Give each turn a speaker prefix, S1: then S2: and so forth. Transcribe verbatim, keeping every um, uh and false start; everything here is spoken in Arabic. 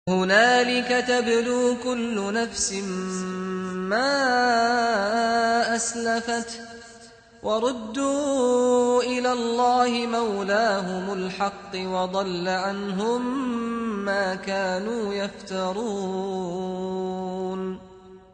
S1: هُنَالِكَ تَبْلُو كُلُّ نَفْسٍ مَّا أَسْلَفَتْ وَرُدُّوا إِلَى اللَّهِ مَوْلَاهُمُ الْحَقِّ وَضَلَّ عَنْهُم مَّا كَانُوا يَفْتَرُونَ